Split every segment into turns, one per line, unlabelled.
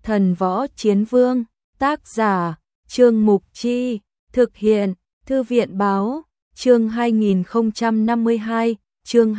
Thần Võ Chiến Vương, tác giả, Trương Mục Chi, thực hiện, Thư viện Báo, chương 2052, chương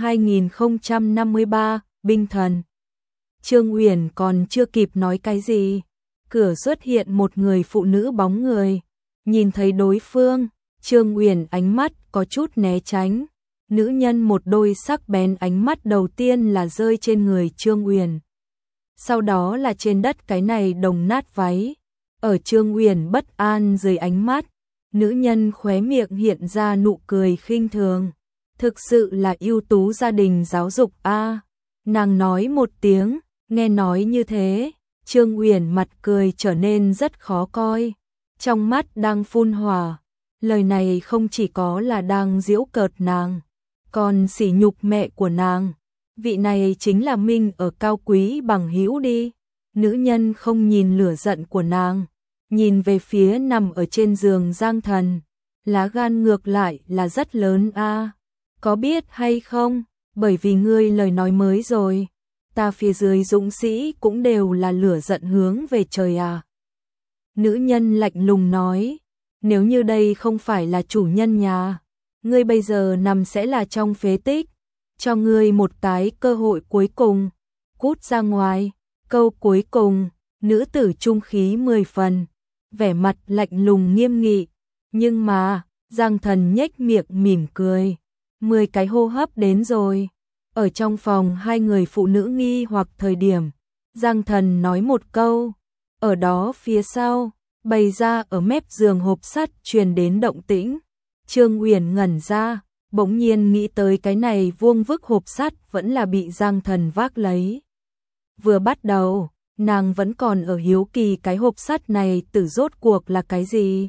2053, Binh Thần. Trương Uyển còn chưa kịp nói cái gì, cửa xuất hiện một người phụ nữ bóng người. Nhìn thấy đối phương, Trương Uyển ánh mắt có chút né tránh. Nữ nhân một đôi sắc bén ánh mắt đầu tiên là rơi trên người Trương Uyển. Sau đó là trên đất cái này đồng nát váy. Ở Trương Uyển bất an dưới ánh mắt, nữ nhân khóe miệng hiện ra nụ cười khinh thường. Thực sự là ưu tú gia đình giáo dục a. Nàng nói một tiếng, nghe nói như thế, Trương Uyển mặt cười trở nên rất khó coi. Trong mắt đang phun hỏa, lời này không chỉ có là đang giễu cợt nàng, còn sỉ nhục mẹ của nàng. Vị này chính là Minh ở cao quý bằng hữu đi. Nữ nhân không nhìn lửa giận của nàng, nhìn về phía nằm ở trên giường Giang Thần. Lá gan ngược lại là rất lớn a. Có biết hay không, bởi vì ngươi lời nói mới rồi, ta phía dưới dũng sĩ cũng đều là lửa giận hướng về trời à. Nữ nhân lạnh lùng nói, nếu như đây không phải là chủ nhân nhà, ngươi bây giờ nằm sẽ là trong phế tích. Cho ngươi một cái cơ hội cuối cùng, cút ra ngoài. Câu cuối cùng, nữ tử trung khí 10 phần, vẻ mặt lạnh lùng nghiêm nghị. Nhưng mà, Giang Thần nhếch miệng mỉm cười. 10 cái hô hấp đến rồi. Ở trong phòng hai người phụ nữ nghi hoặc thời điểm, Giang Thần nói một câu. Ở đó phía sau, bày ra ở mép giường hộp sắt truyền đến động tĩnh. Trương Uyển ngẩn ra, bỗng nhiên nghĩ tới cái này vuông vức hộp sắt vẫn là bị Giang Thần vác lấy. Vừa bắt đầu, nàng vẫn còn ở hiếu kỳ cái hộp sắt này tử rốt cuộc là cái gì.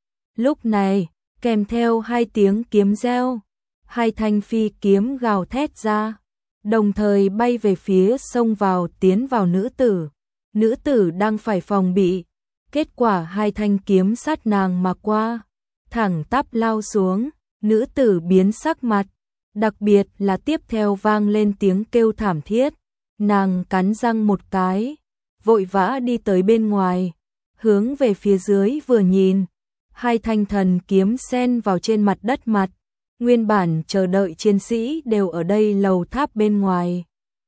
Lúc này, kèm theo hai tiếng kiếm reo, hai thanh phi kiếm gào thét ra, đồng thời bay về phía xông vào tiến vào nữ tử. Nữ tử đang phải phòng bị, kết quả hai thanh kiếm sát nàng mà qua, thẳng tắp lao xuống. Nữ tử biến sắc mặt, đặc biệt là tiếp theo vang lên tiếng kêu thảm thiết. Nàng cắn răng một cái, vội vã đi tới bên ngoài, hướng về phía dưới vừa nhìn, hai thanh thần kiếm xen vào trên mặt đất mặt. Nguyên bản chờ đợi chiến sĩ đều ở đây lầu tháp bên ngoài,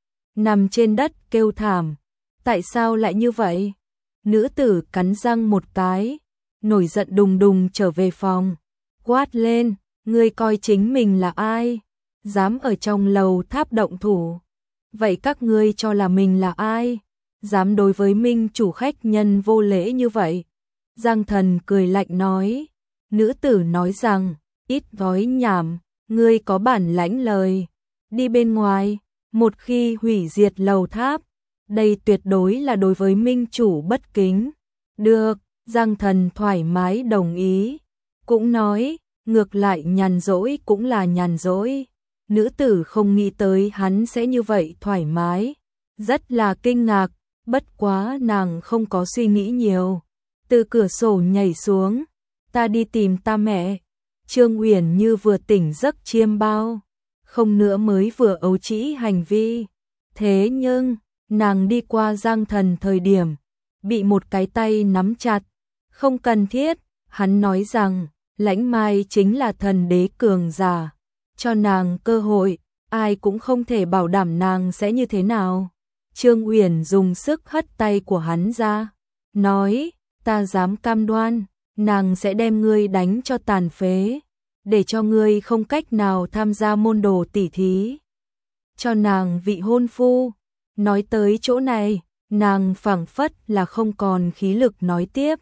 nằm trên đất kêu thảm. Tại sao lại như vậy? Nữ tử cắn răng một cái, nổi giận đùng đùng trở về phòng, quát lên. Ngươi coi chính mình là ai? Dám ở trong lầu tháp động thủ? Vậy các ngươi cho là mình là ai? Dám đối với Minh chủ khách nhân vô lễ như vậy? Giang Thần cười lạnh nói. Nữ tử nói rằng, ít nói nhảm, ngươi có bản lãnh lời. Đi bên ngoài, một khi hủy diệt lầu tháp, đây tuyệt đối là đối với Minh chủ bất kính. Được, Giang Thần thoải mái đồng ý. Cũng nói, ngược lại nhàn rỗi cũng là nhàn rỗi. Nữ tử không nghĩ tới hắn sẽ như vậy thoải mái, rất là kinh ngạc, bất quá nàng không có suy nghĩ nhiều. Từ cửa sổ nhảy xuống, ta đi tìm ta mẹ. Trương Uyển như vừa tỉnh giấc chiêm bao, không nữa mới vừa ấu trĩ hành vi. Thế nhưng, nàng đi qua Giang Thần thời điểm, bị một cái tay nắm chặt. Không cần thiết, hắn nói rằng, Lãnh Mai chính là thần đế cường giả, cho nàng cơ hội, ai cũng không thể bảo đảm nàng sẽ như thế nào. Trương Uyển dùng sức hất tay của hắn ra, nói, ta dám cam đoan, nàng sẽ đem ngươi đánh cho tàn phế, để cho ngươi không cách nào tham gia môn đồ tỷ thí. Cho nàng vị hôn phu. Nói tới chỗ này, nàng phảng phất là không còn khí lực nói tiếp.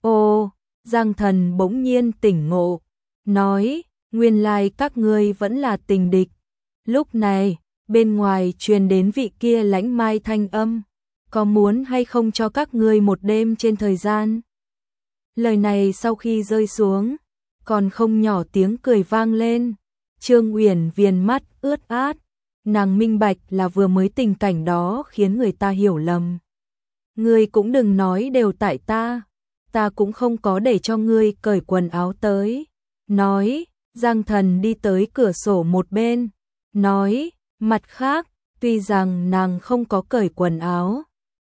Ô, Giang Thần bỗng nhiên tỉnh ngộ, nói, nguyên lai các ngươi vẫn là tình địch. Lúc này, bên ngoài truyền đến vị kia Lãnh Mai thanh âm, có muốn hay không cho các ngươi một đêm trên thời gian. Lời này sau khi rơi xuống, còn không nhỏ tiếng cười vang lên. Trương Uyển viền mắt ướt át, nàng minh bạch là vừa mới tình cảnh đó khiến người ta hiểu lầm. Ngươi cũng đừng nói đều tại ta cũng không có để cho ngươi cởi quần áo tới. Nói, Giang Thần đi tới cửa sổ một bên, nói, mặt khác, tuy rằng nàng không có cởi quần áo,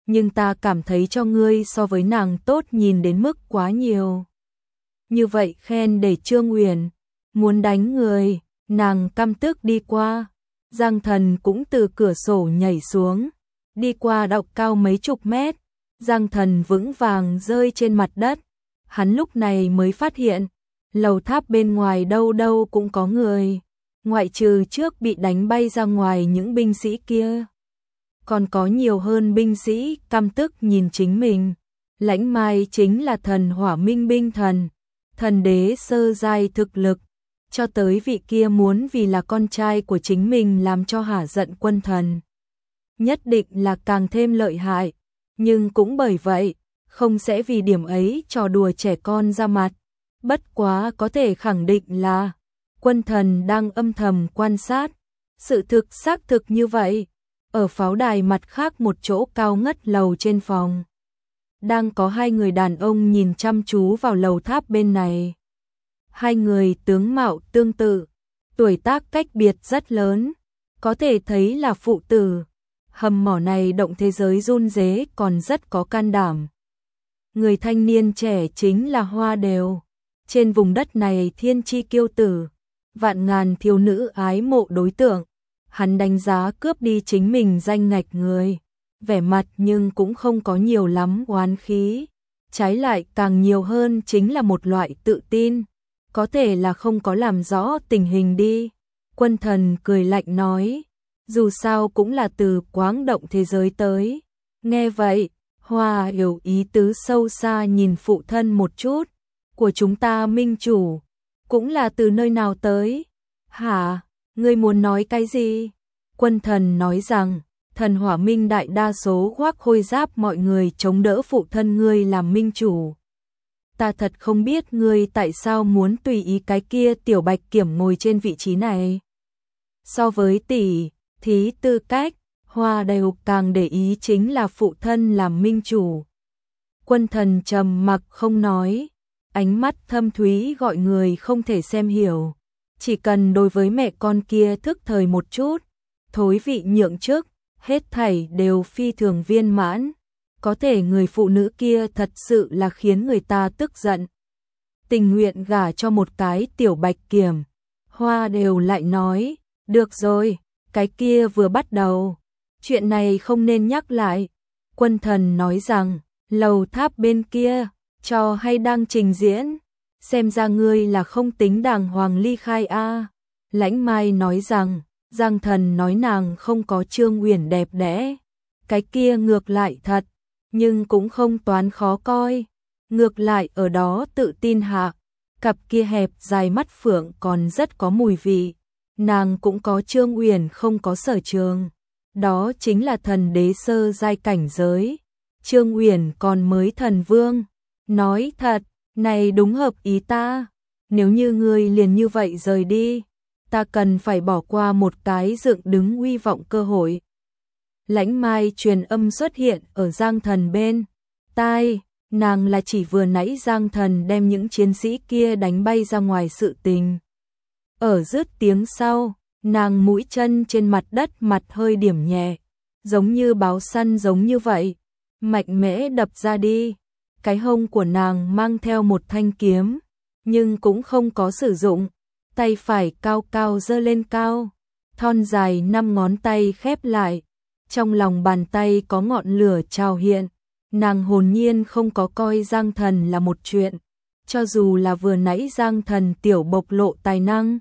nhưng ta cảm thấy cho ngươi so với nàng tốt nhìn đến mức quá nhiều. Như vậy khen để Trương Uyển muốn đánh người, nàng căm tức đi qua. Giang Thần cũng từ cửa sổ nhảy xuống, đi qua đậu cao mấy chục mét. Giang Thần vững vàng rơi trên mặt đất. Hắn lúc này mới phát hiện, lầu tháp bên ngoài đâu đâu cũng có người, ngoại trừ trước bị đánh bay ra ngoài những binh sĩ kia. Còn có nhiều hơn binh sĩ căm tức nhìn chính mình. Lãnh Mai chính là thần hỏa minh binh thần, thần đế sơ giai thực lực, cho tới vị kia muốn vì là con trai của chính mình làm cho hả giận quân thần. Nhất định là càng thêm lợi hại, nhưng cũng bởi vậy, không sẽ vì điểm ấy trò đùa trẻ con ra mặt. Bất quá có thể khẳng định là quân thần đang âm thầm quan sát. Sự thực xác thực như vậy. Ở pháo đài mặt khác một chỗ cao ngất lầu trên phòng, đang có hai người đàn ông nhìn chăm chú vào lầu tháp bên này. Hai người tướng mạo tương tự, tuổi tác cách biệt rất lớn, có thể thấy là phụ tử. Hầm mỏ này động thế giới run rế còn rất có can đảm. Người thanh niên trẻ chính là Hoa Đều. Trên vùng đất này thiên chi kiêu tử, vạn ngàn thiếu nữ ái mộ đối tượng. Hắn đánh giá cướp đi chính mình danh ngạch người, vẻ mặt nhưng cũng không có nhiều lắm oán khí. Trái lại càng nhiều hơn chính là một loại tự tin. Có thể là không có làm rõ tình hình đi. Quân thần cười lạnh nói, dù sao cũng là từ quáng động thế giới tới. Nghe vậy, Hoa hiểu ý tứ sâu xa nhìn phụ thân một chút. Của chúng ta minh chủ, cũng là từ nơi nào tới? Hả, ngươi muốn nói cái gì? Quân thần nói rằng, thần hỏa minh đại đa số khoác khôi giáp mọi người chống đỡ phụ thân ngươi làm minh chủ. Ta thật không biết ngươi tại sao muốn tùy ý cái kia tiểu bạch kiểm ngồi trên vị trí này. So với tỷ thí tư cách, Hoa Đều càng để ý chính là phụ thân làm minh chủ. Quân thần trầm mặc không nói, ánh mắt thâm thúy gọi người không thể xem hiểu. Chỉ cần đối với mẹ con kia thức thời một chút, thối vị nhượng chức, hết thảy đều phi thường viên mãn. Có thể người phụ nữ kia thật sự là khiến người ta tức giận. Tình nguyện gả cho một cái tiểu bạch kiểm. Hoa Đều lại nói, được rồi, cái kia vừa bắt đầu. Chuyện này không nên nhắc lại. Quân thần nói rằng, lầu tháp bên kia, trò hay đang trình diễn. Xem ra ngươi là không tính đàng hoàng ly khai a. Lãnh Mai nói rằng, Giang Thần nói nàng không có Trương Uyển đẹp đẽ. Cái kia ngược lại thật, nhưng cũng không toán khó coi. Ngược lại ở đó tự tin hạ, cặp kia hẹp dài mắt phượng còn rất có mùi vị. Nàng cũng có Trương Uyển không có Sở Trường. Đó chính là thần đế sơ giai cảnh giới. Trương Uyển còn mới thần vương. Nói thật, này đúng hợp ý ta. Nếu như ngươi liền như vậy rời đi, ta cần phải bỏ qua một cái dựng đứng uy vọng cơ hội. Lãnh Mai truyền âm xuất hiện ở Giang Thần bên tai, nàng là chỉ vừa nãy Giang Thần đem những chiến sĩ kia đánh bay ra ngoài sự tình. Ở dứt tiếng sau, nàng mũi chân trên mặt đất mặt hơi điểm nhẹ, giống như báo săn giống như vậy, mạnh mẽ đập ra đi. Cái hông của nàng mang theo một thanh kiếm, nhưng cũng không có sử dụng. Tay phải cao cao giơ lên cao, thon dài 5 ngón tay khép lại. Trong lòng bàn tay có ngọn lửa trào hiện. Nàng hồn nhiên không có coi Giang Thần là một chuyện. Cho dù là vừa nãy Giang Thần tiểu bộc lộ tài năng,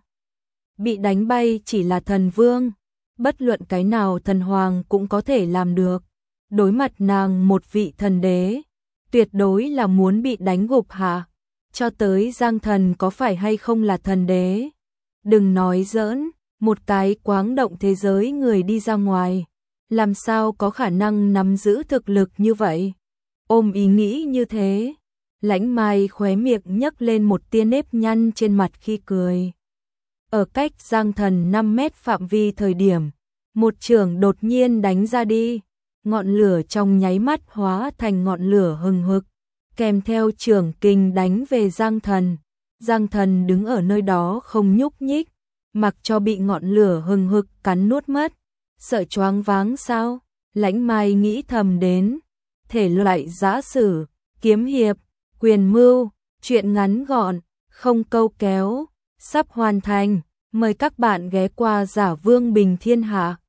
bị đánh bay chỉ là thần vương, bất luận cái nào thần hoàng cũng có thể làm được. Đối mặt nàng một vị thần đế, tuyệt đối là muốn bị đánh gục hạ. Cho tới Giang Thần có phải hay không là thần đế? Đừng nói giỡn, một cái quáng động thế giới người đi ra ngoài, làm sao có khả năng nắm giữ thực lực như vậy? Ôm ý nghĩ như thế, Lãnh Mai khóe miệng nhấc lên một tia nếp nhăn trên mặt khi cười. Ở cách Giang Thần 5 mét phạm vi thời điểm, một chưởng đột nhiên đánh ra đi, ngọn lửa trong nháy mắt hóa thành ngọn lửa hừng hực, kèm theo chưởng kình đánh về Giang Thần. Giang Thần đứng ở nơi đó không nhúc nhích, mặc cho bị ngọn lửa hừng hực cắn nuốt mất. Sợ choáng váng sao? Lãnh Mai nghĩ thầm đến, thể loại giã sử, kiếm hiệp, quyền mưu, truyện ngắn gọn, không câu kéo, sắp hoàn thành. Mời các bạn ghé qua Giả Vương Bình Thiên Hạ.